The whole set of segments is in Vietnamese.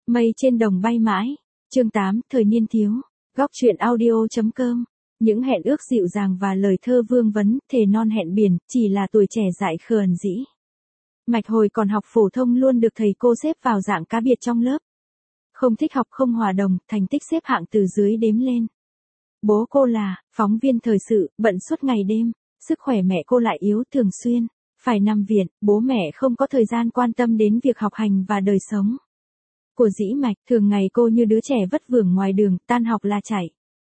Mây trên đồng bay mãi. Chương 8, thời niên thiếu. Góc truyện audio.com. Những hẹn ước dịu dàng và lời thơ vương vấn, thề non hẹn biển, chỉ là tuổi trẻ dại khờ ẩn dĩ. Mạch hồi còn học phổ thông luôn được thầy cô xếp vào dạng cá biệt trong lớp. Không thích học không hòa đồng, thành tích xếp hạng từ dưới đếm lên. Bố cô là phóng viên thời sự, bận suốt ngày đêm, sức khỏe mẹ cô lại yếu thường xuyên, phải nằm viện, bố mẹ không có thời gian quan tâm đến việc học hành và đời sống của Dĩ Mạch. Thường ngày cô như đứa trẻ vất vưởng ngoài đường, tan học là chạy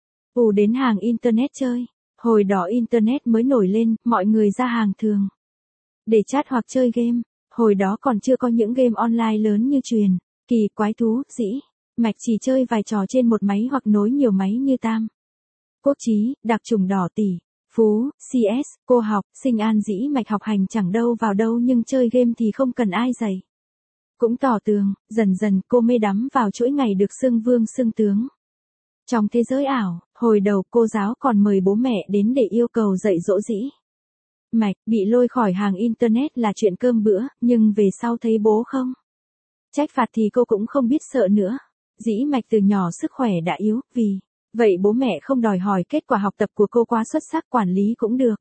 đến hàng internet chơi. Hồi đó internet mới nổi lên, mọi người ra hàng thường để chat hoặc chơi game. Hồi đó còn chưa có những game online lớn như Truyền Kỳ, Quái Thú. Dĩ Mạch chỉ chơi vài trò trên một máy hoặc nối nhiều máy như Tam Quốc Chí, Đặc Trùng Đỏ, Tỷ Phú, CS. Cô học sinh An. Dĩ Mạch học hành chẳng đâu vào đâu nhưng chơi game thì không cần ai dạy cũng tỏ tường. Dần dần cô mê đắm vào chuỗi ngày được xưng vương xưng tướng trong thế giới ảo. Hồi đầu cô giáo còn mời bố mẹ đến để yêu cầu dạy dỗ Dĩ Mạch. Bị lôi khỏi hàng internet là chuyện cơm bữa, nhưng về sau thấy bố không trách phạt thì cô cũng không biết sợ nữa. Dĩ Mạch từ nhỏ sức khỏe đã yếu, vì vậy bố mẹ không đòi hỏi kết quả học tập của cô quá xuất sắc, quản lý cũng được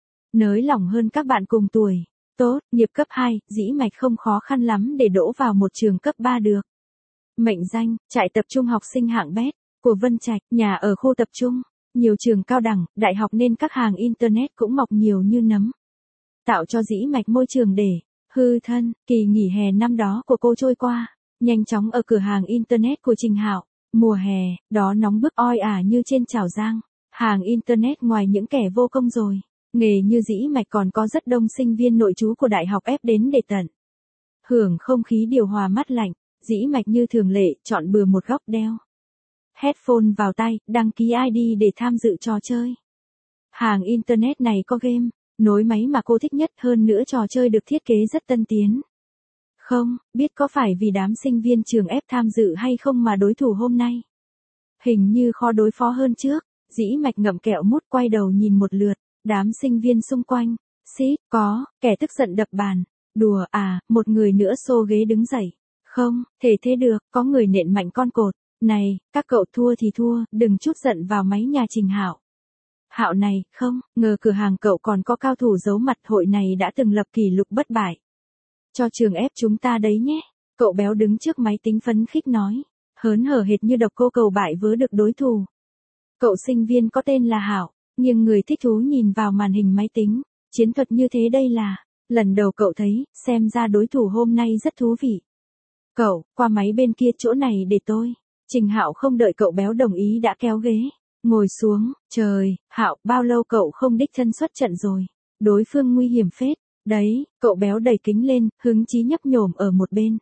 nới lỏng hơn các bạn cùng tuổi. Tốt nghiệp cấp 2, Dĩ Mạch không khó khăn lắm để đỗ vào một trường cấp 3 được mệnh danh trại tập trung học sinh hạng bét của Vân Trạch. Nhà ở khu tập trung, nhiều trường cao đẳng, đại học nên các hàng internet cũng mọc nhiều như nấm, tạo cho Dĩ Mạch môi trường để hư thân. Kỳ nghỉ hè năm đó của cô trôi qua nhanh chóng ở cửa hàng internet của Trình Hạo. Mùa hè đó nóng bức oi ả như trên chảo rang. Hàng internet ngoài những kẻ vô công rồi nghề như Dĩ Mạch còn có rất đông sinh viên nội trú của đại học ép đến để tận hưởng không khí điều hòa mát lạnh. Dĩ Mạch như thường lệ chọn bừa một góc, đeo headphone vào tai, đăng ký ID để tham dự trò chơi. Hàng internet này có game nối máy mà cô thích nhất, hơn nữa trò chơi được thiết kế rất tân tiến. Không biết có phải vì đám sinh viên trường ép tham dự hay không mà đối thủ hôm nay hình như khó đối phó hơn trước. Dĩ Mạch ngậm kẹo mút quay đầu nhìn một lượt, đám sinh viên xung quanh. Xít, có kẻ tức giận đập bàn. Đùa à, một người nữa xô ghế đứng dậy. Không thể thế được, có người nện mạnh con cột. Này, các cậu thua thì thua, đừng chút giận vào máy nhà Trình Hạo. Hạo này, không ngờ cửa hàng cậu còn có cao thủ giấu mặt, hội này đã từng lập kỷ lục bất bại cho trường ép chúng ta đấy nhé. Cậu béo đứng trước máy tính phấn khích nói, hớn hở hệt như độc cô cầu bại vớ được đối thủ. Cậu sinh viên có tên là Hạo, nhưng người thích thú nhìn vào màn hình máy tính. Chiến thuật như thế đây là lần đầu cậu thấy, xem ra đối thủ hôm nay rất thú vị. Cậu, qua máy bên kia, chỗ này để tôi. Trình Hạo không đợi cậu béo đồng ý đã kéo ghế ngồi xuống. Trời, Hạo, bao lâu cậu không đích thân xuất trận rồi? Đối phương nguy hiểm phết đấy. Cậu béo đẩy kính lên, hứng chí nhấp nhổm ở một bên.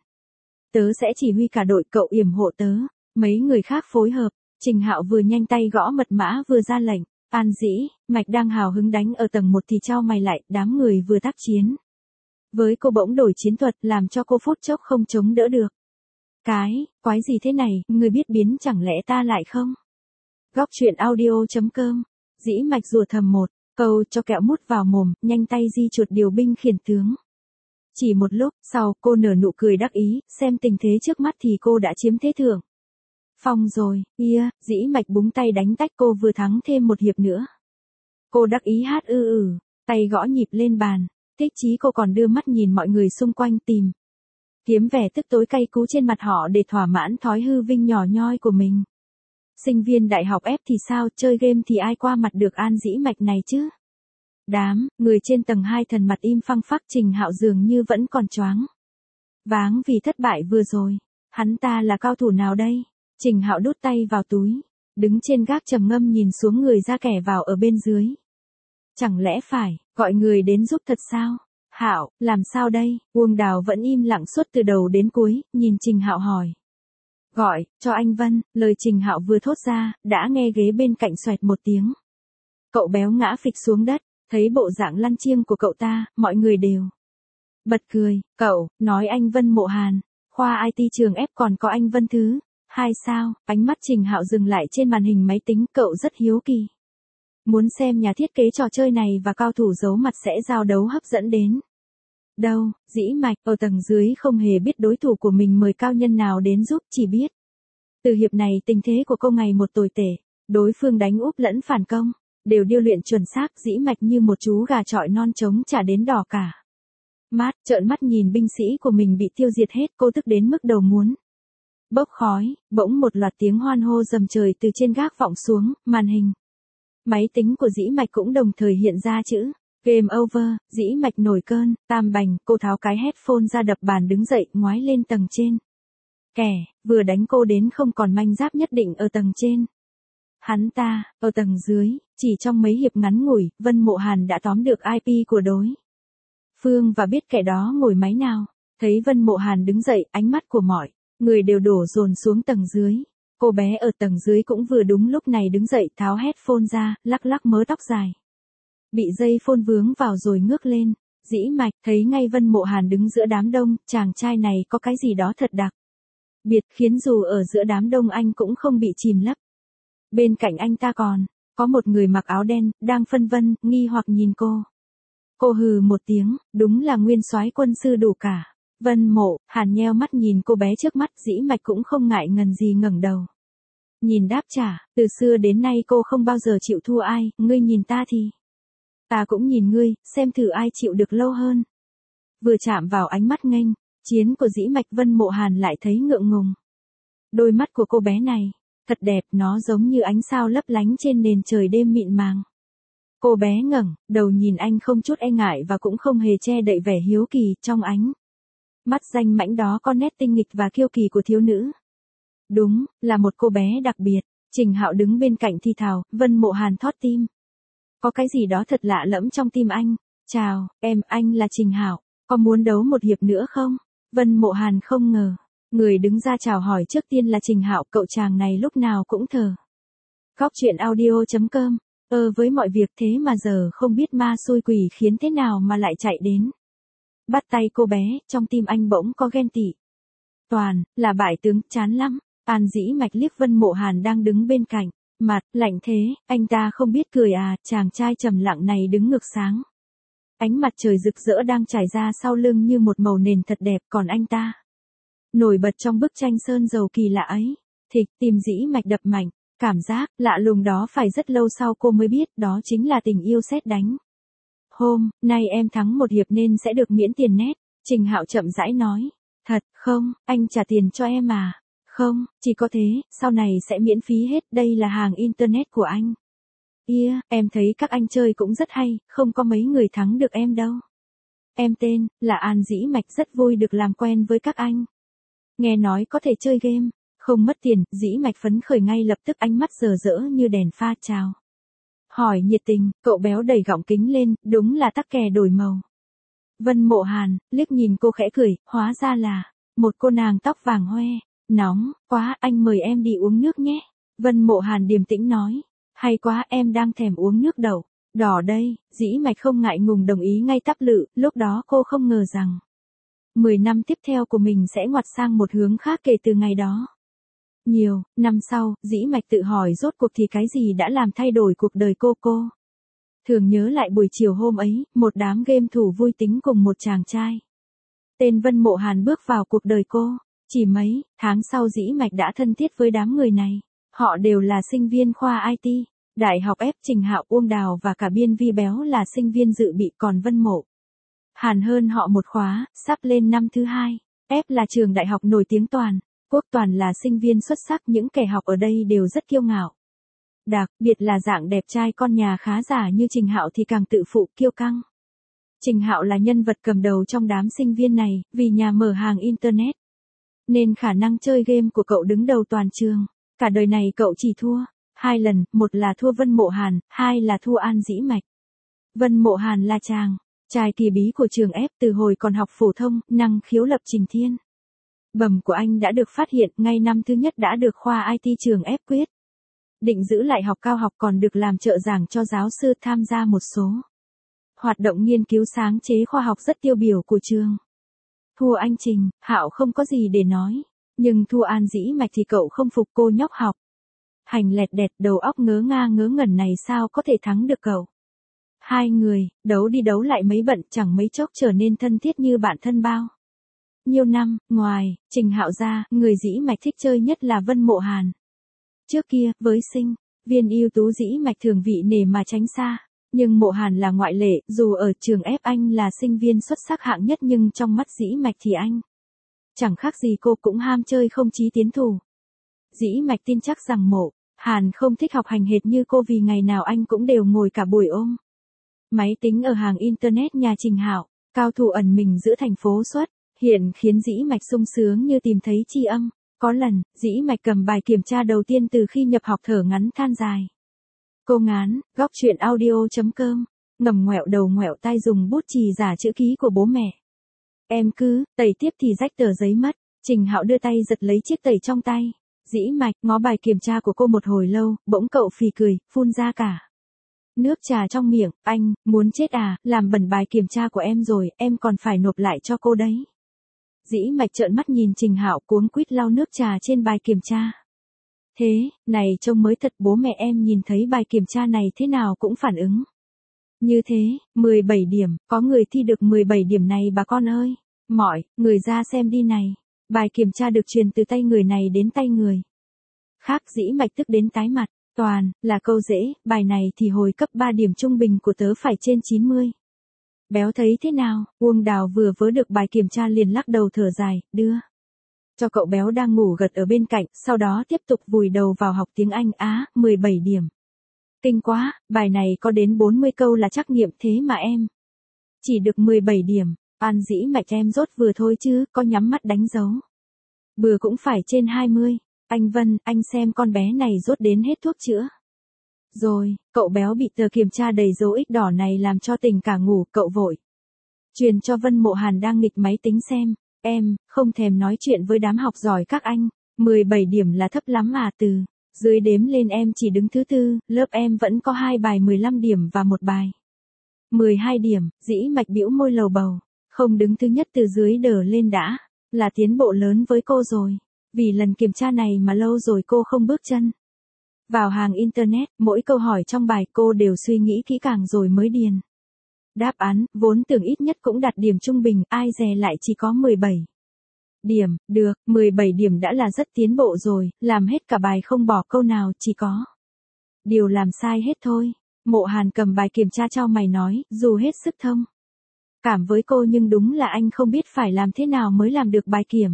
Tớ sẽ chỉ huy cả đội, cậu yểm hộ tớ. Mấy người khác phối hợp. Trình Hạo vừa nhanh tay gõ mật mã vừa ra lệnh. An. Dĩ Mạch đang hào hứng đánh ở tầng 1 thì chau mày lại, đám người vừa tác chiến với cô bỗng đổi chiến thuật, làm cho cô phút chốc không chống đỡ được. Cái quái gì thế này, người biết biến chẳng lẽ ta lại không? Góc truyện audio.com. Dĩ Mạch rủa thầm một câu cho kẹo mút vào mồm, nhanh tay di chuột điều binh khiển tướng. Chỉ một lúc sau, cô nở nụ cười đắc ý, xem tình thế trước mắt thì cô đã chiếm thế thượng phong rồi. Dĩ Mạch búng tay đánh tách, cô vừa thắng thêm một hiệp nữa. Cô đắc ý hát tay gõ nhịp lên bàn. Thích chí cô còn đưa mắt nhìn mọi người xung quanh tìm kiếm vẻ tức tối cay cú trên mặt họ để thỏa mãn thói hư vinh nhỏ nhoi của mình. Sinh viên đại học ép thì sao, chơi game thì ai qua mặt được An. Dĩ Mạch này chứ? Đám người trên tầng 2 thần mặt im phăng phắc. Trình Hạo dường như vẫn còn choáng váng vì thất bại vừa rồi. Hắn ta là cao thủ nào đây? Trình Hạo đút tay vào túi, đứng trên gác trầm ngâm nhìn xuống người ra kẻ vào ở bên dưới. Chẳng lẽ phải gọi người đến giúp thật sao? Hạo, làm sao đây? Uông Đào vẫn im lặng suốt từ đầu đến cuối, nhìn Trình Hạo hỏi. Gọi cho anh Vân. Lời Trình Hạo vừa thốt ra, đã nghe ghế bên cạnh xoẹt một tiếng. Cậu béo ngã phịch xuống đất. Thấy bộ dạng lăn chiêng của cậu ta, mọi người đều bật cười. Cậu nói anh Vân Mộ Hàn, khoa IT trường ép còn có anh Vân thứ 2 sao? Ánh mắt Trình Hạo dừng lại trên màn hình máy tính. Cậu rất hiếu kỳ, muốn xem nhà thiết kế trò chơi này và cao thủ giấu mặt sẽ giao đấu hấp dẫn đến Đâu, Dĩ Mạch ở tầng dưới không hề biết đối thủ của mình mời cao nhân nào đến giúp, chỉ biết. Từ hiệp này tình thế của cô ngày một tồi tệ, đối phương đánh úp lẫn phản công, đều điêu luyện chuẩn xác, Dĩ Mạch như một chú gà chọi non trống trả đến đỏ cả. Trợn mắt nhìn binh sĩ của mình bị tiêu diệt hết, cô tức đến mức đầu muốn bốc khói, bỗng một loạt tiếng hoan hô dầm trời từ trên gác vọng xuống, màn hình. Máy tính của Dĩ Mạch cũng đồng thời hiện ra chữ Game over, Dĩ Mạch nổi cơn, tam bành, cô tháo cái headphone ra đập bàn đứng dậy, ngoái lên tầng trên. Kẻ, vừa đánh cô đến không còn manh giáp nhất định ở tầng trên. Hắn ta, ở tầng dưới, chỉ trong mấy hiệp ngắn ngủi, Vân Mộ Hàn đã tóm được IP của đối phương và biết kẻ đó ngồi máy nào. Thấy Vân Mộ Hàn đứng dậy, ánh mắt của mọi người đều đổ dồn xuống tầng dưới. Cô bé ở tầng dưới cũng vừa đúng lúc này đứng dậy tháo headphone ra, lắc lắc mớ tóc dài. Bị dây phone vướng vào rồi ngước lên. Dĩ Mạch thấy ngay Vân Mộ Hàn đứng giữa đám đông, chàng trai này có cái gì đó thật đặc biệt khiến dù ở giữa đám đông anh cũng không bị chìm lấp. Bên cạnh anh ta còn có một người mặc áo đen, đang phân vân, nghi hoặc nhìn cô. Cô hừ một tiếng, đúng là nguyên soái quân sư đủ cả. Vân Mộ Hàn nheo mắt nhìn cô bé trước mắt, Dĩ Mạch cũng không ngại ngần gì ngẩng đầu. Nhìn đáp trả, từ xưa đến nay cô không bao giờ chịu thua ai, ngươi nhìn ta thì ta cũng nhìn ngươi, xem thử ai chịu được lâu hơn. Vừa chạm vào ánh mắt nghênh chiến của Dĩ Mạch, Vân Mộ Hàn lại thấy ngượng ngùng. Đôi mắt của cô bé này thật đẹp, nó giống như ánh sao lấp lánh trên nền trời đêm mịn màng. Cô bé ngẩng đầu nhìn anh không chút e ngại và cũng không hề che đậy vẻ hiếu kỳ, trong ánh mắt danh mãnh đó có nét tinh nghịch và kiêu kỳ của thiếu nữ. Đúng là một cô bé đặc biệt. Trình Hạo đứng bên cạnh thì thào. Vân Mộ Hàn thót tim. Có cái gì đó thật lạ lẫm trong tim anh. Chào, em, anh là Trình Hạo, có muốn đấu một hiệp nữa không? Vân Mộ Hàn không ngờ người đứng ra chào hỏi trước tiên là Trình Hạo, cậu chàng này lúc nào cũng thờ. Góc truyện audio.com. Với mọi việc thế mà giờ không biết ma xui quỷ khiến thế nào mà lại chạy đến bắt tay cô bé, trong tim anh bỗng có ghen tị. Toàn là bại tướng, chán lắm. Dĩ Mạch liếc Vân Mộ Hàn đang đứng bên cạnh, mặt lạnh thế, anh ta không biết cười à? Chàng trai trầm lặng này đứng ngược sáng. Ánh mặt trời rực rỡ đang trải ra sau lưng như một màu nền thật đẹp, còn anh ta nổi bật trong bức tranh sơn dầu kỳ lạ ấy. Thịch, tim Dĩ Mạch đập mạnh, cảm giác lạ lùng đó phải rất lâu sau cô mới biết đó chính là tình yêu sét đánh. Hôm nay em thắng một hiệp nên sẽ được miễn tiền net, Trình Hạo chậm rãi nói. Thật không, anh trả tiền cho em à? Không, chỉ có thế, sau này sẽ miễn phí hết, đây là hàng internet của anh. Em thấy các anh chơi cũng rất hay, không có mấy người thắng được em đâu. Em tên là An, Dĩ Mạch rất vui được làm quen với các anh. Nghe nói có thể chơi game, không mất tiền, Dĩ Mạch phấn khởi ngay lập tức, ánh mắt rờ rỡ như đèn pha. Chào hỏi nhiệt tình, cậu béo đẩy gọng kính lên, đúng là tắc kè đổi màu. Vân Mộ Hàn liếc nhìn cô khẽ cười, hóa ra là một cô nàng tóc vàng hoe. Nóng quá, anh mời em đi uống nước nhé. Vân Mộ Hàn điềm tĩnh nói. Hay quá, em đang thèm uống nước đậu đỏ đây. Dĩ Mạch không ngại ngùng đồng ý ngay tắp lự, lúc đó cô không ngờ rằng 10 năm tiếp theo của mình sẽ ngoặt sang một hướng khác kể từ ngày đó. Nhiều năm sau, Dĩ Mạch tự hỏi rốt cuộc thì cái gì đã làm thay đổi cuộc đời cô. Thường nhớ lại buổi chiều hôm ấy, một đám game thủ vui tính cùng một chàng trai tên Vân Mộ Hàn bước vào cuộc đời cô. Chỉ mấy tháng sau Dĩ Mạch đã thân thiết với đám người này. Họ đều là sinh viên khoa IT, Đại học F. Trình Hạo, Uông Đào và cả Biên Vi Béo là sinh viên dự bị, còn Vân Mộ Hàn hơn họ một khóa, sắp lên năm thứ 2. F là trường đại học nổi tiếng toàn quốc, toàn là sinh viên xuất sắc, những kẻ học ở đây đều rất kiêu ngạo. Đặc biệt là dạng đẹp trai con nhà khá giả như Trình Hạo thì càng tự phụ kiêu căng. Trình Hạo là nhân vật cầm đầu trong đám sinh viên này, vì nhà mở hàng internet nên khả năng chơi game của cậu đứng đầu toàn trường. Cả đời này cậu chỉ thua 2 lần, một là thua Vân Mộ Hàn, 2 là thua An Dĩ Mạch. Vân Mộ Hàn là chàng trai kỳ bí của trường F từ hồi còn học phổ thông, năng khiếu lập trình thiên bẩm của anh đã được phát hiện, ngay năm thứ nhất đã được khoa IT trường F quyết định giữ lại học cao học, còn được làm trợ giảng cho giáo sư, tham gia một số hoạt động nghiên cứu sáng chế khoa học rất tiêu biểu của trường. Thua anh Trình Hạo không có gì để nói, nhưng thua An Dĩ Mạch thì cậu không phục, cô nhóc học hành lẹt đẹt, đầu óc ngớ ngẩn này sao có thể thắng được cậu. Hai người, đấu đi đấu lại mấy bận chẳng mấy chốc trở nên thân thiết như bạn thân bao. Nhiều năm, ngoài, Trình Hạo ra, người Dĩ Mạch thích chơi nhất là Vân Mộ Hàn. Trước kia, với sinh viên ưu tú Dĩ Mạch thường vị nể mà tránh xa. Nhưng Mộ Hàn là ngoại lệ, dù ở trường F anh là sinh viên xuất sắc hạng nhất nhưng trong mắt Dĩ Mạch thì anh chẳng khác gì cô cũng ham chơi không chí tiến thủ. Dĩ Mạch tin chắc rằng Mộ Hàn không thích học hành hệt như cô vì ngày nào anh cũng đều ngồi cả buổi ôm máy tính ở hàng Internet nhà Trình Hạo, cao thủ ẩn mình giữa thành phố xuất, hiện khiến Dĩ Mạch sung sướng như tìm thấy tri âm. Có lần, Dĩ Mạch cầm bài kiểm tra đầu tiên từ khi nhập học thở ngắn than dài. Cô ngán, góc chuyện audio.com, ngầm ngoẹo đầu ngoẹo tai dùng bút chì giả chữ ký của bố mẹ. Em cứ, tẩy tiếp thì rách tờ giấy mất. Trình Hạo đưa tay giật lấy chiếc tẩy trong tay. Dĩ Mạch ngó bài kiểm tra của cô một hồi lâu, bỗng cậu phì cười, phun ra cả nước trà trong miệng. Anh, muốn chết à, làm bẩn bài kiểm tra của em rồi, em còn phải nộp lại cho cô đấy. Dĩ Mạch trợn mắt nhìn Trình Hạo cuống quýt lau nước trà trên bài kiểm tra. Thế, này trông mới thật, bố mẹ em nhìn thấy bài kiểm tra này thế nào cũng phản ứng như thế. 17 điểm, có người thi được 17 điểm này bà con ơi. Mọi người ra xem đi này. Bài kiểm tra được truyền từ tay người này đến tay người khác. Dĩ Mạch tức đến tái mặt. Toàn là câu dễ, bài này thì hồi cấp 3 điểm trung bình của tớ phải trên 90. Béo thấy thế nào? Uông Đào vừa vớ được bài kiểm tra liền lắc đầu thở dài, đưa cho cậu béo đang ngủ gật ở bên cạnh, sau đó tiếp tục vùi đầu vào học tiếng Anh. 17 điểm. Kinh quá, bài này có đến 40 câu là trắc nghiệm thế mà em chỉ được 17 điểm. An Dĩ Mạch em rốt vừa thôi chứ, có nhắm mắt đánh dấu bừa cũng phải trên 20. Anh Vân, anh xem con bé này rốt đến hết thuốc chữa rồi. Cậu béo bị tờ kiểm tra đầy dấu X đỏ này làm cho tỉnh cả ngủ, cậu vội truyền cho Vân Mộ Hàn đang nghịch máy tính xem. Em không thèm nói chuyện với đám học giỏi các anh, 17 điểm là thấp lắm mà, từ dưới đếm lên em chỉ đứng thứ tư, lớp em vẫn có 2 bài 15 điểm và một bài 12 điểm. Dĩ Mạch bĩu môi lầu bầu, không đứng thứ nhất từ dưới đờ lên đã là tiến bộ lớn với cô rồi. Vì lần kiểm tra này mà lâu rồi cô không bước chân vào hàng Internet, mỗi câu hỏi trong bài cô đều suy nghĩ kỹ càng rồi mới điền đáp án, vốn tưởng ít nhất cũng đạt điểm trung bình, ai dè lại chỉ có 17 điểm. Được, 17 điểm đã là rất tiến bộ rồi, làm hết cả bài không bỏ câu nào, chỉ có điều làm sai hết thôi. Mộ Hàn cầm bài kiểm tra chau mày nói, dù hết sức thông cảm với cô nhưng đúng là anh không biết phải làm thế nào mới làm được bài kiểm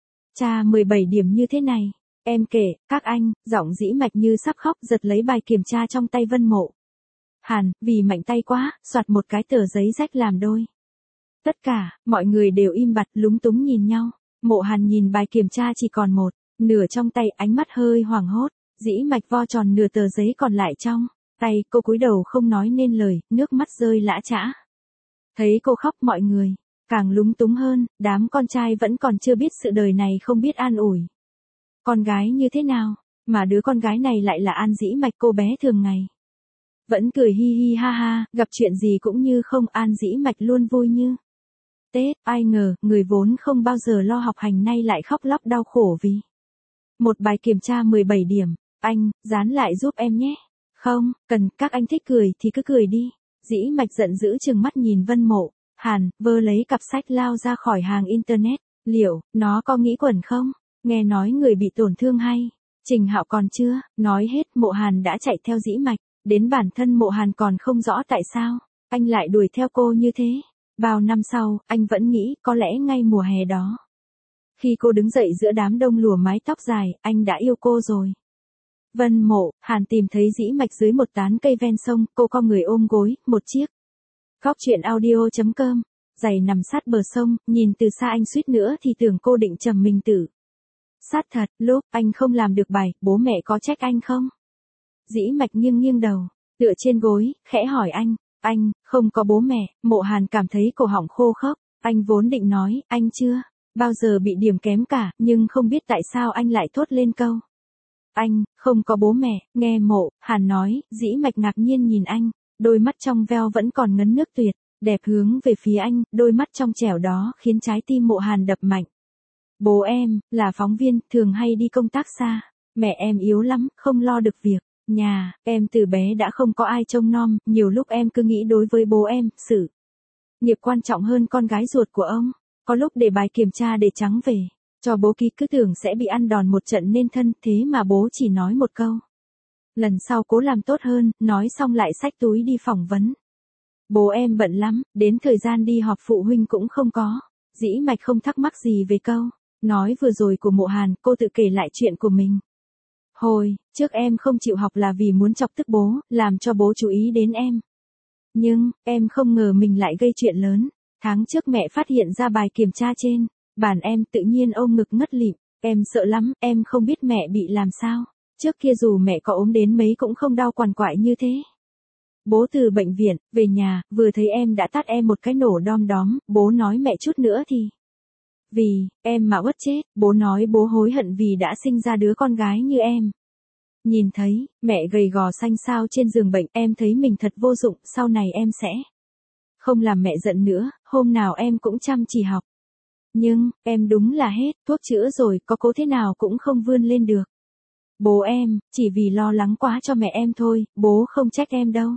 tra 17 điểm như thế này. Em kể, các anh, giọng Dĩ Mạch như sắp khóc, giật lấy bài kiểm tra trong tay Vân Mộ Hàn, vì mạnh tay quá, soạt một cái tờ giấy rách làm đôi. Tất cả, mọi người đều im bặt, lúng túng nhìn nhau. Mộ Hàn nhìn bài kiểm tra chỉ còn một nửa trong tay, ánh mắt hơi hoảng hốt. Dĩ Mạch vo tròn nửa tờ giấy còn lại trong tay, cô cúi đầu không nói nên lời, nước mắt rơi lã chã. Thấy cô khóc mọi người càng lúng túng hơn, đám con trai vẫn còn chưa biết sự đời này không biết an ủi con gái như thế nào, mà đứa con gái này lại là An Dĩ Mạch, cô bé thường ngày vẫn cười hi hi ha ha, gặp chuyện gì cũng như không. An Dĩ Mạch luôn vui như Tết, ai ngờ, người vốn không bao giờ lo học hành nay lại khóc lóc đau khổ vì một bài kiểm tra 17 điểm. Anh, dán lại giúp em nhé. Không, cần, các anh thích cười thì cứ cười đi. Dĩ Mạch giận dữ trừng mắt nhìn Vân Mộ Hàn, vơ lấy cặp sách lao ra khỏi hàng Internet. Liệu, nó có nghĩ quẩn không? Nghe nói người bị tổn thương hay? Trình Hạo còn chưa nói hết, Mộ Hàn đã chạy theo Dĩ Mạch. Đến bản thân Mộ Hàn còn không rõ tại sao anh lại đuổi theo cô như thế. Bao năm sau, anh vẫn nghĩ có lẽ ngay mùa hè đó, khi cô đứng dậy giữa đám đông lùa mái tóc dài, anh đã yêu cô rồi. Vân Mộ Hàn tìm thấy Dĩ Mạch dưới một tán cây ven sông, cô co người ôm gối, một chiếc góc chuyện audio.com, giày nằm sát bờ sông, nhìn từ xa anh suýt nữa thì tưởng cô định trầm mình tử sát thật. Lúc anh không làm được bài, bố mẹ có trách anh không? Dĩ Mạch nghiêng nghiêng đầu, tựa trên gối, khẽ hỏi anh. Anh không có bố mẹ. Mộ Hàn cảm thấy cổ họng khô khốc. Anh vốn định nói, anh chưa bao giờ bị điểm kém cả, nhưng không biết tại sao anh lại thốt lên câu anh không có bố mẹ. Nghe Mộ Hàn nói, Dĩ Mạch ngạc nhiên nhìn anh, đôi mắt trong veo vẫn còn ngấn nước tuyệt đẹp hướng về phía anh, đôi mắt trong trẻo đó khiến trái tim Mộ Hàn đập mạnh. Bố em là phóng viên, thường hay đi công tác xa. Mẹ em yếu lắm, không lo được việc Nhà, em từ bé đã không có ai trông nom, nhiều lúc em cứ nghĩ đối với bố em, sự nghiệp quan trọng hơn con gái ruột của ông. Có lúc để bài kiểm tra để trắng về, cho bố ký cứ tưởng sẽ bị ăn đòn một trận nên thân, thế mà bố chỉ nói một câu. Lần sau cố làm tốt hơn, nói xong lại xách túi đi phỏng vấn. Bố em bận lắm, đến thời gian đi họp phụ huynh cũng không có. Dĩ Mạch không thắc mắc gì về câu nói vừa rồi của Mộ Hàn, cô tự kể lại chuyện của mình. Hồi trước em không chịu học là vì muốn chọc tức bố, làm cho bố chú ý đến em. Nhưng, em không ngờ mình lại gây chuyện lớn. Tháng trước mẹ phát hiện ra bài kiểm tra trên bàn em, tự nhiên ôm ngực ngất lịm. Em sợ lắm, em không biết mẹ bị làm sao. Trước kia dù mẹ có ốm đến mấy cũng không đau quằn quại như thế. Bố từ bệnh viện, về nhà, vừa thấy em đã tát em một cái nổ đom đóm, bố nói mẹ chút nữa thì. Vì, em mà uất chết, bố nói bố hối hận vì đã sinh ra đứa con gái như em. Nhìn thấy, mẹ gầy gò xanh xao trên giường bệnh, em thấy mình thật vô dụng, sau này em sẽ không làm mẹ giận nữa, hôm nào em cũng chăm chỉ học. Nhưng, em đúng là hết, thuốc chữa rồi, có cố thế nào cũng không vươn lên được. Bố em, chỉ vì lo lắng quá cho mẹ em thôi, bố không trách em đâu.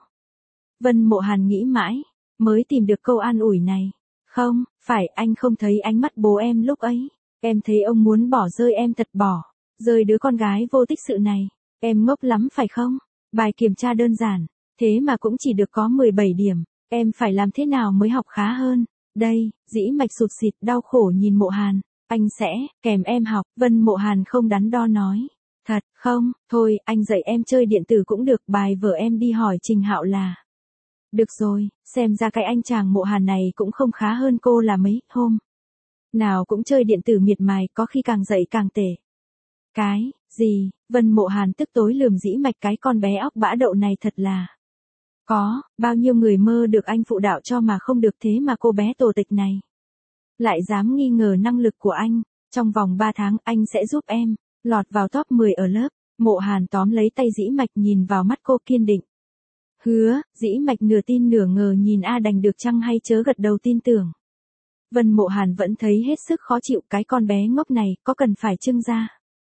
Vân Mộ Hàn nghĩ mãi, mới tìm được câu an ủi này. Không, phải anh không thấy ánh mắt bố em lúc ấy. Em thấy ông muốn bỏ rơi em thật bỏ. Rơi đứa con gái vô tích sự này. Em ngốc lắm phải không? Bài kiểm tra đơn giản. Thế mà cũng chỉ được có 17 điểm. Em phải làm thế nào mới học khá hơn? Đây, Dĩ Mạch sụt sịt đau khổ nhìn Mộ Hàn. Anh sẽ, kèm em học. Vân Mộ Hàn không đắn đo nói. Thật, không, thôi, anh dạy em chơi điện tử cũng được. Bài vở em đi hỏi Trình Hạo là. Được rồi, xem ra cái anh chàng Mộ Hàn này cũng không khá hơn cô là mấy hôm. Nào cũng chơi điện tử miệt mài, có khi càng dậy càng tệ. Cái, gì, Vân Mộ Hàn tức tối lườm Dĩ Mạch, cái con bé óc bã đậu này thật là. Có, bao nhiêu người mơ được anh phụ đạo cho mà không được, thế mà cô bé tổ tịch này lại dám nghi ngờ năng lực của anh. Trong vòng 3 tháng anh sẽ giúp em lọt vào top 10 ở lớp. Mộ Hàn tóm lấy tay Dĩ Mạch, nhìn vào mắt cô kiên định. Hứa, Dĩ Mạch nửa tin nửa ngờ nhìn đành được chăng hay chớ gật đầu tin tưởng. Vân Mộ Hàn vẫn thấy hết sức khó chịu, cái con bé ngốc này có cần phải trưng ra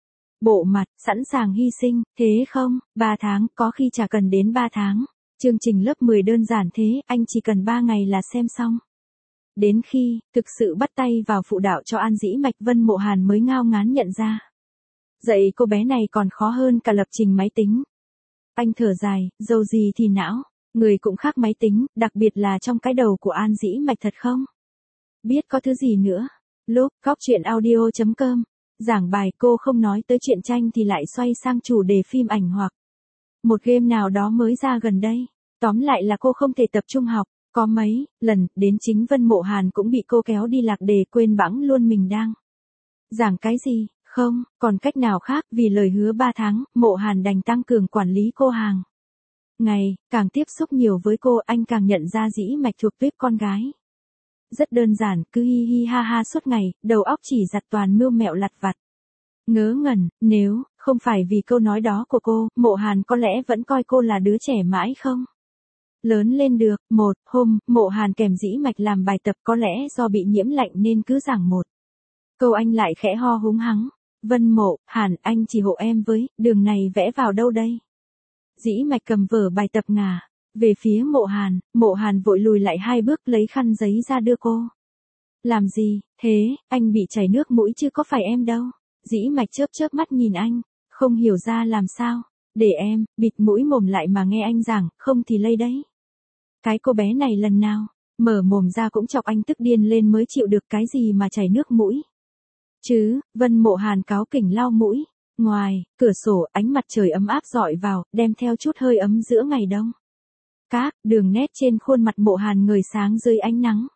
bộ mặt, sẵn sàng hy sinh, thế không? 3 tháng, có khi chả cần đến 3 tháng. Chương trình lớp 10 đơn giản thế, anh chỉ cần 3 ngày là xem xong. Đến khi, thực sự bắt tay vào phụ đạo cho Dĩ Mạch, Vân Mộ Hàn mới ngao ngán nhận ra. Dạy cô bé này còn khó hơn cả lập trình máy tính. Anh thở dài, dầu gì thì não, người cũng khác máy tính, đặc biệt là trong cái đầu của Dĩ Mạch thật không? Biết có thứ gì nữa. Lúc, Góc Chuyện Audio.com, giảng bài cô không nói tới chuyện tranh thì lại xoay sang chủ đề phim ảnh hoặc một game nào đó mới ra gần đây. Tóm lại là cô không thể tập trung học, có mấy lần, đến chính Vân Mộ Hàn cũng bị cô kéo đi lạc đề, quên bẵng luôn mình đang giảng cái gì. Không, còn cách nào khác, vì lời hứa 3 tháng, Mộ Hàn đành tăng cường quản lý cô hàng ngày, càng tiếp xúc nhiều với cô, anh càng nhận ra Dĩ Mạch thuộc tuýp con gái. Rất đơn giản, cứ hi hi ha ha suốt ngày, đầu óc chỉ giặt toàn mưu mẹo lặt vặt. Ngớ ngẩn, nếu không phải vì câu nói đó của cô, Mộ Hàn có lẽ vẫn coi cô là đứa trẻ mãi không lớn lên được. Một hôm, Mộ Hàn kèm Dĩ Mạch làm bài tập, có lẽ do bị nhiễm lạnh nên cứ giảng một câu anh lại khẽ ho húng hắng. Vân Mộ Hàn, anh chỉ hộ em với, đường này vẽ vào đâu đây? Dĩ Mạch cầm vở bài tập ngả về phía Mộ Hàn vội lùi lại 2 bước, lấy khăn giấy ra đưa cô. Làm gì, thế, anh bị chảy nước mũi chứ có phải em đâu. Dĩ Mạch chớp chớp mắt nhìn anh, không hiểu ra làm sao. Để em, bịt mũi mồm lại mà nghe anh giảng, không thì lây đấy. Cái cô bé này lần nào mở mồm ra cũng chọc anh tức điên lên mới chịu được, cái gì mà chảy nước mũi chứ. Vân Mộ Hàn cáu kỉnh lau mũi. Ngoài cửa sổ, ánh mặt trời ấm áp rọi vào, đem theo chút hơi ấm giữa ngày đông. Các đường nét trên khuôn mặt Mộ Hàn ngời sáng dưới ánh nắng.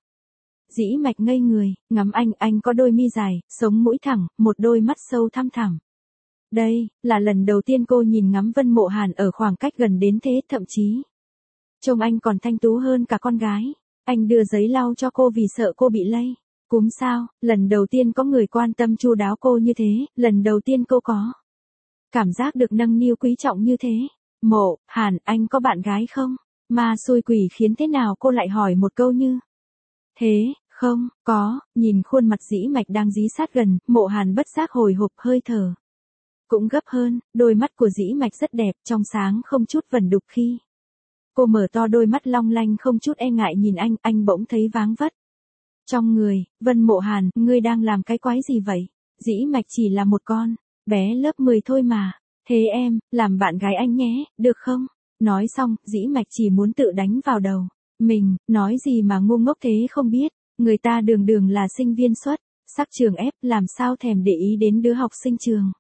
Dĩ Mạch ngây người, ngắm anh có đôi mi dài, sống mũi thẳng, một đôi mắt sâu thăm thẳm. Đây là lần đầu tiên cô nhìn ngắm Vân Mộ Hàn ở khoảng cách gần đến thế, thậm chí trông anh còn thanh tú hơn cả con gái. Anh đưa giấy lau cho cô vì sợ cô bị lây cúm sao. Lần đầu tiên có người quan tâm chu đáo cô như thế, lần đầu tiên cô có cảm giác được nâng niu quý trọng như thế. Mộ Hàn, anh có bạn gái không? Ma xui quỷ khiến thế nào cô lại hỏi một câu như thế? Không, có. Nhìn khuôn mặt Dĩ Mạch đang dí sát gần, Mộ Hàn bất giác hồi hộp, hơi thở cũng gấp hơn, đôi mắt của Dĩ Mạch rất đẹp, trong sáng không chút vẩn đục khi. Cô mở to đôi mắt long lanh không chút e ngại nhìn anh bỗng thấy váng vất. Trong người, Vân Mộ Hàn, ngươi đang làm cái quái gì vậy? Dĩ Mạch chỉ là một con bé lớp 10 thôi mà. Thế em, làm bạn gái anh nhé, được không? Nói xong, Dĩ Mạch chỉ muốn tự đánh vào đầu. Mình, nói gì mà ngu ngốc thế không biết, người ta đường đường là sinh viên xuất, sắc trường ép, làm sao thèm để ý đến đứa học sinh trường.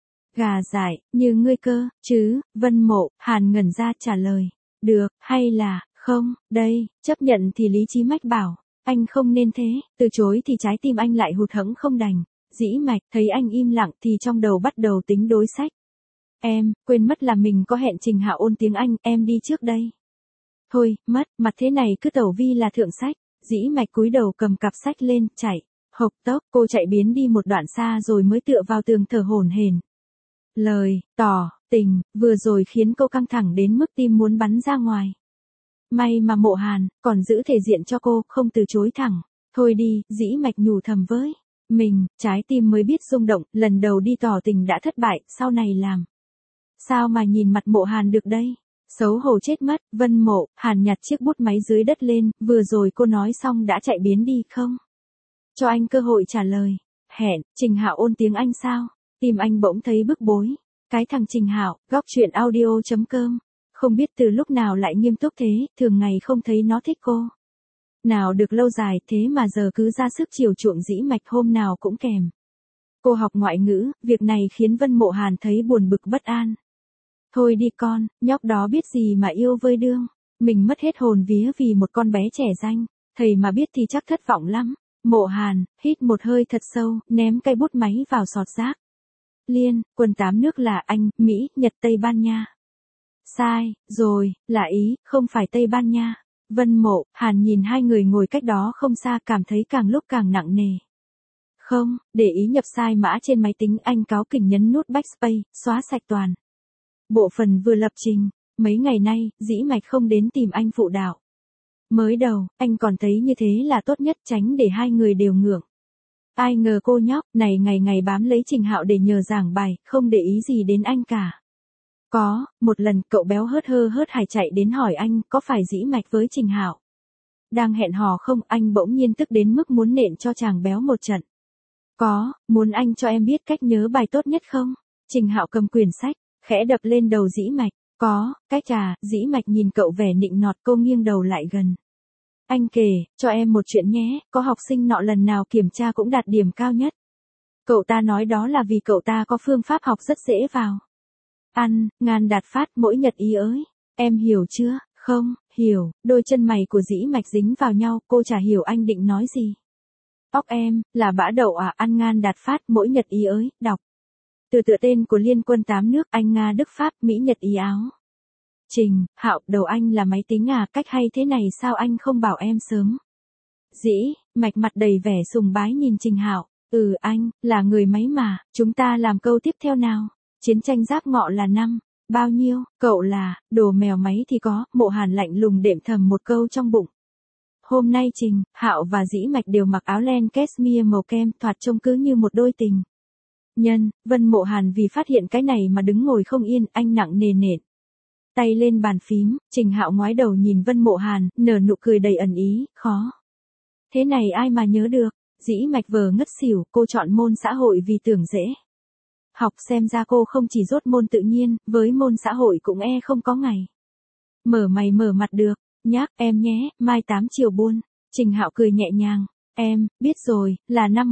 Gà dại, như ngươi cơ, chứ, Vân Mộ, Hàn ngẩn ra trả lời. Được, hay là, không, đây, chấp nhận thì lý trí mách bảo. Anh không nên thế, từ chối thì trái tim anh lại hụt hẫng không đành. Dĩ Mạch, thấy anh im lặng thì trong đầu bắt đầu tính đối sách. Em, quên mất là mình có hẹn Trình Hạo ôn tiếng Anh, em đi trước đây. Thôi, mất, mặt thế này cứ tẩu vi là thượng sách. Dĩ Mạch cúi đầu cầm cặp sách lên, chạy. Hộc tốc, cô chạy biến đi một đoạn xa rồi mới tựa vào tường thở hổn hển. Lời, tỏ, tình, vừa rồi khiến cô căng thẳng đến mức tim muốn bắn ra ngoài. May mà Mộ Hàn, còn giữ thể diện cho cô, không từ chối thẳng. Thôi đi, Dĩ Mạch nhủ thầm với mình, trái tim mới biết rung động, lần đầu đi tỏ tình đã thất bại, sau này làm. Sao mà nhìn mặt Mộ Hàn được đây? Xấu hổ chết mất, Vân Mộ, Hàn nhặt chiếc bút máy dưới đất lên, vừa rồi cô nói xong đã chạy biến đi không? Cho anh cơ hội trả lời. Hẹn, Trình Hạo ôn tiếng Anh sao? Tim anh bỗng thấy bức bối. Cái thằng Trình Hạo, góc truyện audio.com. Không biết từ lúc nào lại nghiêm túc thế, thường ngày không thấy nó thích cô. Nào được lâu dài thế mà giờ cứ ra sức chiều chuộng Dĩ Mạch hôm nào cũng kèm. Cô học ngoại ngữ, việc này khiến Vân Mộ Hàn thấy buồn bực bất an. Thôi đi con, nhóc đó biết gì mà yêu vơi đương. Mình mất hết hồn vía vì một con bé trẻ danh. Thầy mà biết thì chắc thất vọng lắm. Mộ Hàn, hít một hơi thật sâu, ném cây bút máy vào sọt rác. Liên, quần 8 nước là Anh, Mỹ, Nhật, Tây Ban Nha. Sai, rồi, là Ý, không phải Tây Ban Nha. Vân Mộ, Hàn nhìn hai người ngồi cách đó không xa cảm thấy càng lúc càng nặng nề. Không, để ý nhập sai mã trên máy tính anh cáu kỉnh nhấn nút backspace, xóa sạch toàn. Bộ phận vừa lập trình, mấy ngày nay, Dĩ Mạch không đến tìm anh phụ đạo. Mới đầu, anh còn thấy như thế là tốt nhất tránh để hai người đều ngưỡng. Ai ngờ cô nhóc này ngày ngày bám lấy Trình Hạo để nhờ giảng bài, không để ý gì đến anh cả. Có, một lần cậu béo hớt hải chạy đến hỏi anh có phải Dĩ Mạch với Trình Hạo đang hẹn hò không, anh bỗng nhiên tức đến mức muốn nện cho chàng béo một trận. Có, muốn anh cho em biết cách nhớ bài tốt nhất không? Trình Hạo cầm quyển sách, khẽ đập lên đầu Dĩ Mạch. Có, cách à, Dĩ Mạch nhìn cậu vẻ nịnh nọt, cô nghiêng đầu lại gần. Anh kể, cho em một chuyện nhé, có học sinh nọ lần nào kiểm tra cũng đạt điểm cao nhất. Cậu ta nói đó là vì cậu ta có phương pháp học rất dễ vào. Ăn, ngàn đạt phát mỗi nhật ý ới. Em hiểu chưa? Không, hiểu, đôi chân mày của Dĩ Mạch dính vào nhau, cô chả hiểu anh định nói gì. Óc em, là bã đậu à, ăn ngàn đạt phát mỗi nhật ý ới, đọc. Từ tựa tên của Liên quân 8 nước Anh Nga Đức Pháp Mỹ Nhật Ý áo. Trình, Hạo, đầu anh là máy tính à, cách hay thế này sao anh không bảo em sớm. Dĩ Mạch mặt đầy vẻ sùng bái nhìn Trình Hạo. Anh, là người máy mà, chúng ta làm câu tiếp theo nào. Chiến tranh Giáp Ngọ là năm bao nhiêu, cậu là, đồ mèo máy thì có, Mộ Hàn lạnh lùng đệm thầm một câu trong bụng. Hôm nay Trình, Hạo và Dĩ Mạch đều mặc áo len cashmere màu kem, thoạt trông cứ như một đôi tình nhân. Vân Mộ Hàn vì phát hiện cái này mà đứng ngồi không yên, anh nặng nề nện tay lên bàn phím. Trình Hạo ngoái đầu nhìn Vân Mộ Hàn, nở nụ cười đầy ẩn ý, khó. Thế này ai mà nhớ được. Dĩ Mạch vờ ngất xỉu, cô chọn môn xã hội vì tưởng dễ học, xem ra cô không chỉ dốt môn tự nhiên, với môn xã hội cũng không có ngày mở mày mở mặt được. Nhác, em nhé, mai 8 chiều buôn. Trình Hạo cười nhẹ nhàng. Em, biết rồi, là năm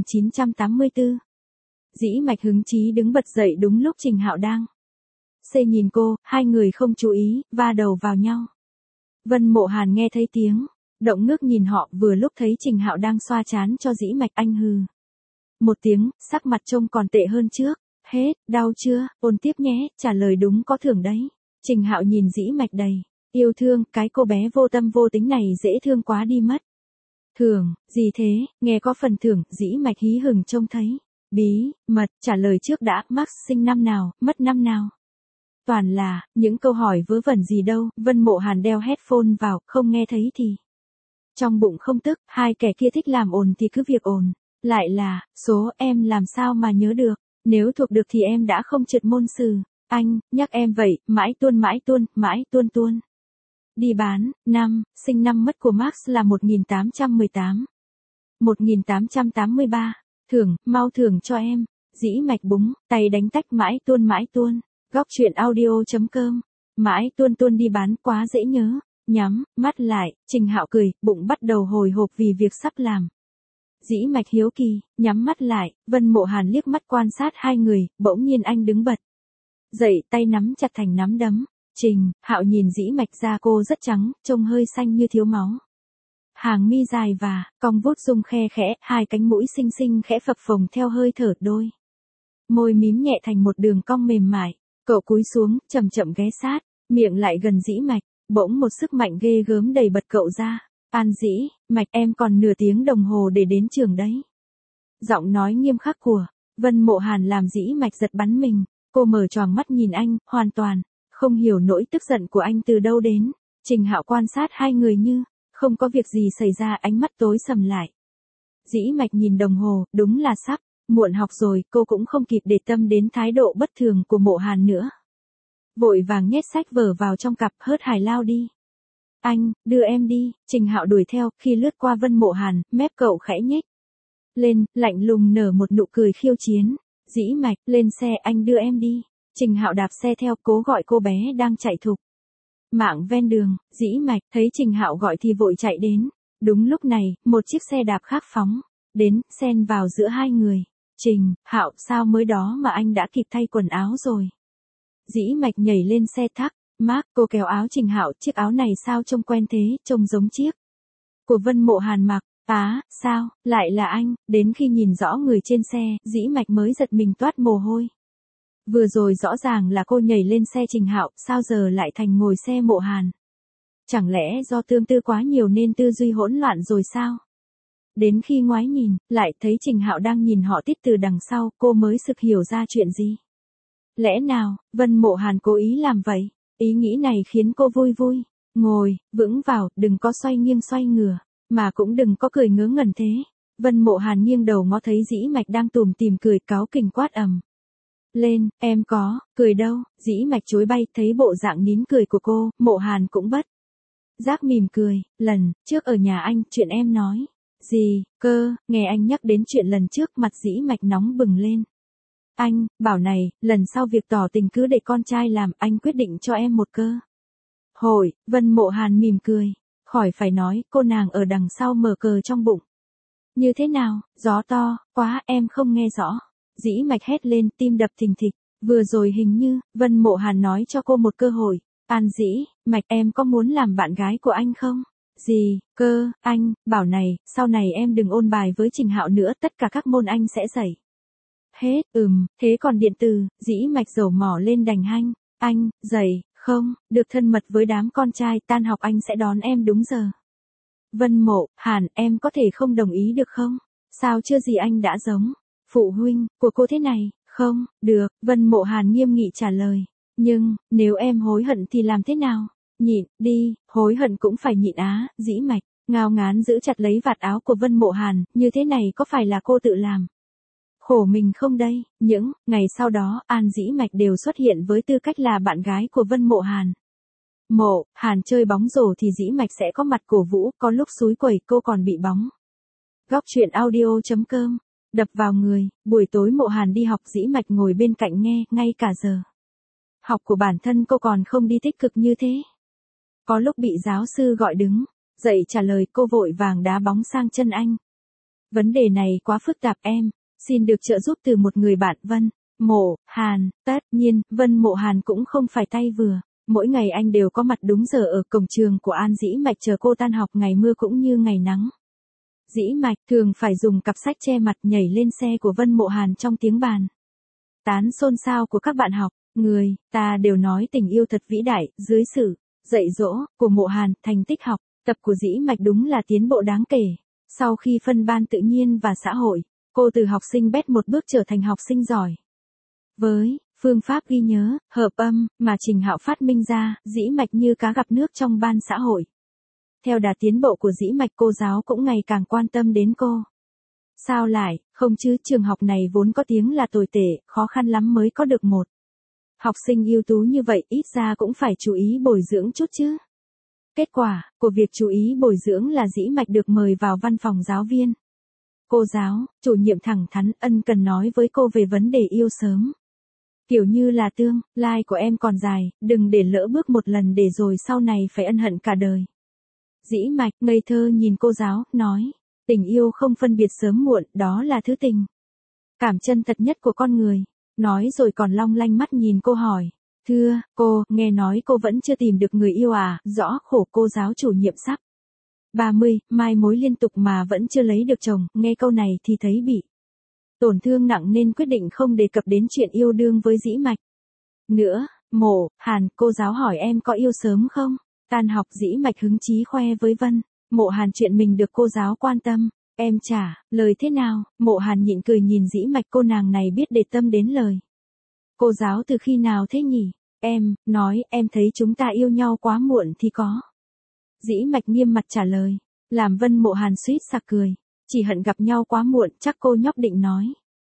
1984. Dĩ Mạch hứng chí đứng bật dậy đúng lúc Trình Hạo đang nhìn cô, hai người không chú ý, va đầu vào nhau. Vân Mộ Hàn nghe thấy tiếng động ngước nhìn họ, vừa lúc thấy Trình Hạo đang xoa trán cho Dĩ Mạch, anh hừ một tiếng, sắc mặt trông còn tệ hơn trước. Hết, đau chưa, ôn tiếp nhé, trả lời đúng có thưởng đấy. Trình Hạo nhìn Dĩ Mạch đầy yêu thương, cái cô bé vô tâm vô tính này dễ thương quá đi mất. Thưởng, gì thế, nghe có phần thưởng, Dĩ Mạch hí hửng trông thấy. Bí mật, trả lời trước đã, Max sinh năm nào, mất năm nào. Toàn là những câu hỏi vớ vẩn gì đâu. Vân Mộ Hàn đeo headphone vào, không nghe thấy thì trong bụng không tức, hai kẻ kia thích làm ồn thì cứ việc ồn. Lại là số, em làm sao mà nhớ được. Nếu thuộc được thì em đã không trượt môn sử. Anh, nhắc em vậy, mãi tuôn mãi tuôn, mãi tuôn tuôn. Đi bán, năm, sinh năm mất của Max là 1818. 1883. Thưởng, mau thưởng cho em. Dĩ mạch búng, tay đánh tách mãi tuôn mãi tuôn. Góc chuyện audio.com. Mãi tuôn tuôn đi bán quá dễ nhớ. Nhắm mắt lại, Trình Hạo cười, bụng bắt đầu hồi hộp vì việc sắp làm. Dĩ mạch hiếu kỳ, nhắm mắt lại, Vân Mộ Hàn liếc mắt quan sát hai người, bỗng nhiên anh đứng bật. Dậy tay nắm chặt thành nắm đấm. Trình Hạo nhìn dĩ mạch da cô rất trắng, trông hơi xanh như thiếu máu. Hàng mi dài và cong vuốt rung khe khẽ, hai cánh mũi xinh xinh khẽ phập phồng theo hơi thở đôi. Môi mím nhẹ thành một đường cong mềm mại. Cậu cúi xuống, chậm chậm ghé sát, miệng lại gần dĩ mạch, bỗng một sức mạnh ghê gớm đẩy bật cậu ra. An dĩ mạch, em còn nửa tiếng đồng hồ để đến trường đấy. Giọng nói nghiêm khắc của Vân Mộ Hàn làm dĩ mạch giật bắn mình. Cô mở choàng mắt nhìn anh, hoàn toàn không hiểu nỗi tức giận của anh từ đâu đến. Trình Hạo quan sát hai người như không có việc gì xảy ra, ánh mắt tối sầm lại. Dĩ mạch nhìn đồng hồ, đúng là sắp muộn học rồi, cô cũng không kịp để tâm đến thái độ bất thường của Mộ Hàn nữa. Vội vàng nhét sách vở vào trong cặp, hớt hải lao đi. Anh, đưa em đi. Trình Hạo đuổi theo, khi lướt qua Vân Mộ Hàn, mép cậu khẽ nhếch lên, lạnh lùng nở một nụ cười khiêu chiến. Dĩ mạch, lên xe, anh đưa em đi. Trình Hạo đạp xe theo, cố gọi cô bé đang chạy thục mạng ven đường. Dĩ mạch thấy Trình Hạo gọi thì vội chạy đến. Đúng lúc này, một chiếc xe đạp khác phóng đến, xen vào giữa hai người. Trình Hạo, sao mới đó mà anh đã kịp thay quần áo rồi? Dĩ mạch nhảy lên xe thắc mắc, cô kéo áo Trình Hạo, chiếc áo này sao trông quen thế, trông giống chiếc của Vân Mộ Hàn mặc. Sao, lại là anh? Đến khi nhìn rõ người trên xe, dĩ mạch mới giật mình toát mồ hôi. Vừa rồi rõ ràng là cô nhảy lên xe Trình Hạo, sao giờ lại thành ngồi xe Mộ Hàn? Chẳng lẽ do tương tư quá nhiều nên tư duy hỗn loạn rồi sao? Đến khi ngoái nhìn, lại thấy Trình Hạo đang nhìn họ tít từ đằng sau, cô mới sực hiểu ra chuyện gì. Lẽ nào, Vân Mộ Hàn cố ý làm vậy? Ý nghĩ này khiến cô vui vui. Ngồi, vững vào, đừng có xoay nghiêng xoay ngửa, mà cũng đừng có cười ngớ ngẩn thế. Vân Mộ Hàn nghiêng đầu ngó thấy dĩ mạch đang tủm tỉm cười, cáu kỉnh quát ầm lên, em có cười đâu? Dĩ mạch chối bay, thấy bộ dạng nín cười của cô, Mộ Hàn cũng bất giác mỉm cười. Lần trước ở nhà anh, chuyện em nói gì cơ? Nghe anh nhắc đến chuyện lần trước, mặt dĩ mạch nóng bừng lên. Anh bảo này, lần sau việc tỏ tình cứ để con trai làm, anh quyết định cho em một cơ hội. Vân Mộ Hàn mỉm cười, khỏi phải nói, cô nàng ở đằng sau mở cờ trong bụng. Như thế nào? Gió to quá, em không nghe rõ. Dĩ mạch hét lên, tim đập thình thịch. Vừa rồi hình như Vân Mộ Hàn nói cho cô một cơ hội. An dĩ mạch, em có muốn làm bạn gái của anh không? Gì cơ? Anh bảo này, sau này em đừng ôn bài với Trình Hạo nữa, tất cả các môn anh sẽ dạy hết. Thế còn điện từ? Dĩ mạch dầu mỏ lên đành hanh. Anh dạy không được thân mật với đám con trai, tan học anh sẽ đón em đúng giờ. Vân Mộ Hàn, em có thể không đồng ý được không? Sao chưa gì anh đã giống phụ huynh của cô thế này? Không được, Vân Mộ Hàn nghiêm nghị trả lời. Nhưng, nếu em hối hận thì làm thế nào? Nhịn đi, hối hận cũng phải nhịn á. Dĩ mạch ngao ngán giữ chặt lấy vạt áo của Vân Mộ Hàn, như thế này có phải là cô tự làm khổ mình không đây? Những ngày sau đó, An dĩ mạch đều xuất hiện với tư cách là bạn gái của Vân Mộ Hàn. Mộ Hàn chơi bóng rổ thì dĩ mạch sẽ có mặt cổ vũ, có lúc xúi quẩy cô còn bị bóng. Góc chuyện audio.com đập vào người. Buổi tối Mộ Hàn đi học, dĩ mạch ngồi bên cạnh nghe, ngay cả giờ học của bản thân cô còn không đi tích cực như thế. Có lúc bị giáo sư gọi đứng dậy trả lời, cô vội vàng đá bóng sang chân anh. Vấn đề này quá phức tạp em, xin được trợ giúp từ một người bạn. Vân Mộ Hàn, tất nhiên, Vân Mộ Hàn cũng không phải tay vừa. Mỗi ngày anh đều có mặt đúng giờ ở cổng trường của An dĩ mạch chờ cô tan học, ngày mưa cũng như ngày nắng. Dĩ mạch thường phải dùng cặp sách che mặt, nhảy lên xe của Vân Mộ Hàn trong tiếng bàn tán xôn xao của các bạn học. Người ta đều nói tình yêu thật vĩ đại. Dưới sự dạy dỗ của Mộ Hàn, thành tích học tập của dĩ mạch đúng là tiến bộ đáng kể. Sau khi phân ban tự nhiên và xã hội, cô từ học sinh bét một bước trở thành học sinh giỏi. Với phương pháp ghi nhớ, hợp âm mà Trình Hạo phát minh ra, dĩ mạch như cá gặp nước trong ban xã hội. Theo đà tiến bộ của dĩ mạch, cô giáo cũng ngày càng quan tâm đến cô. Sao lại, không chứ, trường học này vốn có tiếng là tồi tệ, khó khăn lắm mới có được một học sinh ưu tú như vậy, ít ra cũng phải chú ý bồi dưỡng chút chứ. Kết quả của việc chú ý bồi dưỡng là Dĩ Mạch được mời vào văn phòng giáo viên. Cô giáo, chủ nhiệm thẳng thắn ân cần nói với cô về vấn đề yêu sớm. Kiểu như là tương lai của em còn dài, đừng để lỡ bước một lần để rồi sau này phải ân hận cả đời. Dĩ Mạch ngây thơ nhìn cô giáo, nói, tình yêu không phân biệt sớm muộn, đó là thứ tình cảm chân thật nhất của con người. Nói rồi còn long lanh mắt nhìn cô hỏi, thưa, cô, nghe nói cô vẫn chưa tìm được người yêu à, rõ khổ cô giáo chủ nhiệm sắp 30, mai mối liên tục mà vẫn chưa lấy được chồng, nghe câu này thì thấy bị tổn thương nặng nên quyết định không đề cập đến chuyện yêu đương với Dĩ Mạch nữa. Mộ Hàn, cô giáo hỏi em có yêu sớm không? Tan học Dĩ Mạch hứng chí khoe với Vân Mộ Hàn chuyện mình được cô giáo quan tâm. Em trả lời thế nào? Mộ Hàn nhịn cười nhìn Dĩ Mạch, cô nàng này biết để tâm đến lời cô giáo từ khi nào thế nhỉ? Em nói, em thấy chúng ta yêu nhau quá muộn thì có. Dĩ Mạch nghiêm mặt trả lời, làm Vân Mộ Hàn suýt sặc cười. Chỉ hận gặp nhau quá muộn, chắc cô nhóc định nói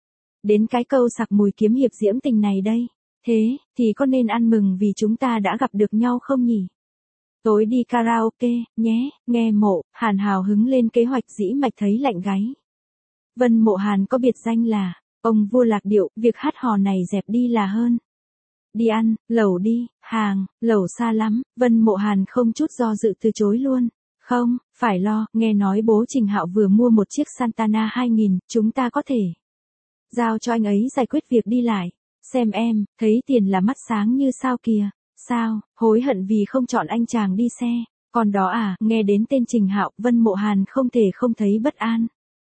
đến cái câu sặc mùi kiếm hiệp diễm tình này đây. Thế thì có nên ăn mừng vì chúng ta đã gặp được nhau không nhỉ? Tối đi karaoke nhé. Nghe Mộ Hàn hào hứng lên kế hoạch, Dĩ Mạch thấy lạnh gáy. Vân Mộ Hàn có biệt danh là ông vua lạc điệu, việc hát hò này dẹp đi là hơn. Đi ăn lẩu đi. Hàng lẩu xa lắm, Vân Mộ Hàn không chút do dự từ chối luôn. Không phải lo, nghe nói bố Trình Hạo vừa mua một chiếc Santana 2000, chúng ta có thể giao cho anh ấy giải quyết việc đi lại. Xem em, thấy tiền là mắt sáng như sao kìa. Sao, hối hận vì không chọn anh chàng đi xe. Còn đó à, nghe đến tên Trình Hạo, Vân Mộ Hàn không thể không thấy bất an.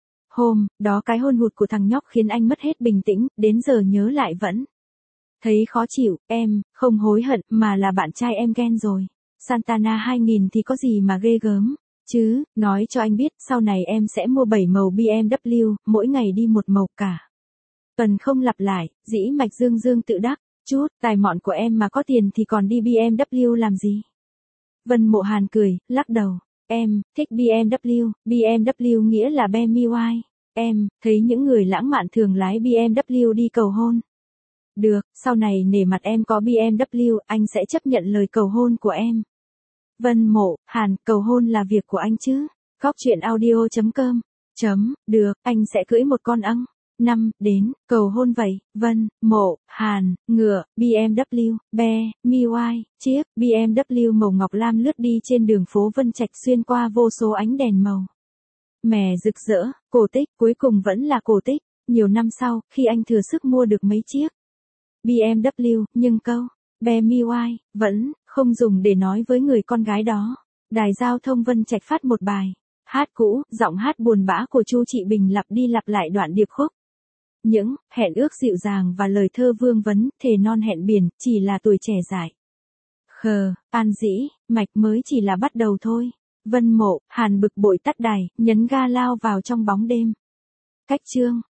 Hôm đó cái hôn hụt của thằng nhóc khiến anh mất hết bình tĩnh, đến giờ nhớ lại vẫn thấy khó chịu. Em không hối hận, mà là bạn trai em ghen rồi. Santana 2000 thì có gì mà ghê gớm chứ, nói cho anh biết, sau này em sẽ mua 7 màu BMW, mỗi ngày đi một màu cả tuần không lặp lại. Dĩ Mạch dương dương tự đắc, chút tài mọn của em mà có tiền thì còn đi BMW làm gì? Vân Mộ Hàn cười, lắc đầu, em thích BMW nghĩa là BMW. Em thấy những người lãng mạn thường lái BMW đi cầu hôn. Được, sau này nể mặt em có BMW, anh sẽ chấp nhận lời cầu hôn của em. Vân Mộ Hàn, cầu hôn là việc của anh chứ? Góc truyện audio.com. Được, anh sẽ cưỡi một con ăng 5 đến cầu hôn vậy. Vân Mộ Hàn, ngựa, BMW, BMW, chiếc BMW màu ngọc lam lướt đi trên đường phố Vân Trạch xuyên qua vô số ánh đèn màu mè rực rỡ. Cổ tích, cuối cùng vẫn là cổ tích. Nhiều năm sau, khi anh thừa sức mua được mấy chiếc BMW, nhưng câu BMW vẫn không dùng để nói với người con gái đó. Đài giao thông Vân Trạch phát một bài hát cũ, giọng hát buồn bã của Chu Trị Bình lặp đi lặp lại đoạn điệp khúc. Những hẹn ước dịu dàng và lời thơ vương vấn, thề non hẹn biển, chỉ là tuổi trẻ dại khờ. An Dĩ Mạch mới chỉ là bắt đầu thôi. Vân Mộ Hàn bực bội tắt đài, nhấn ga lao vào trong bóng đêm. Cách chương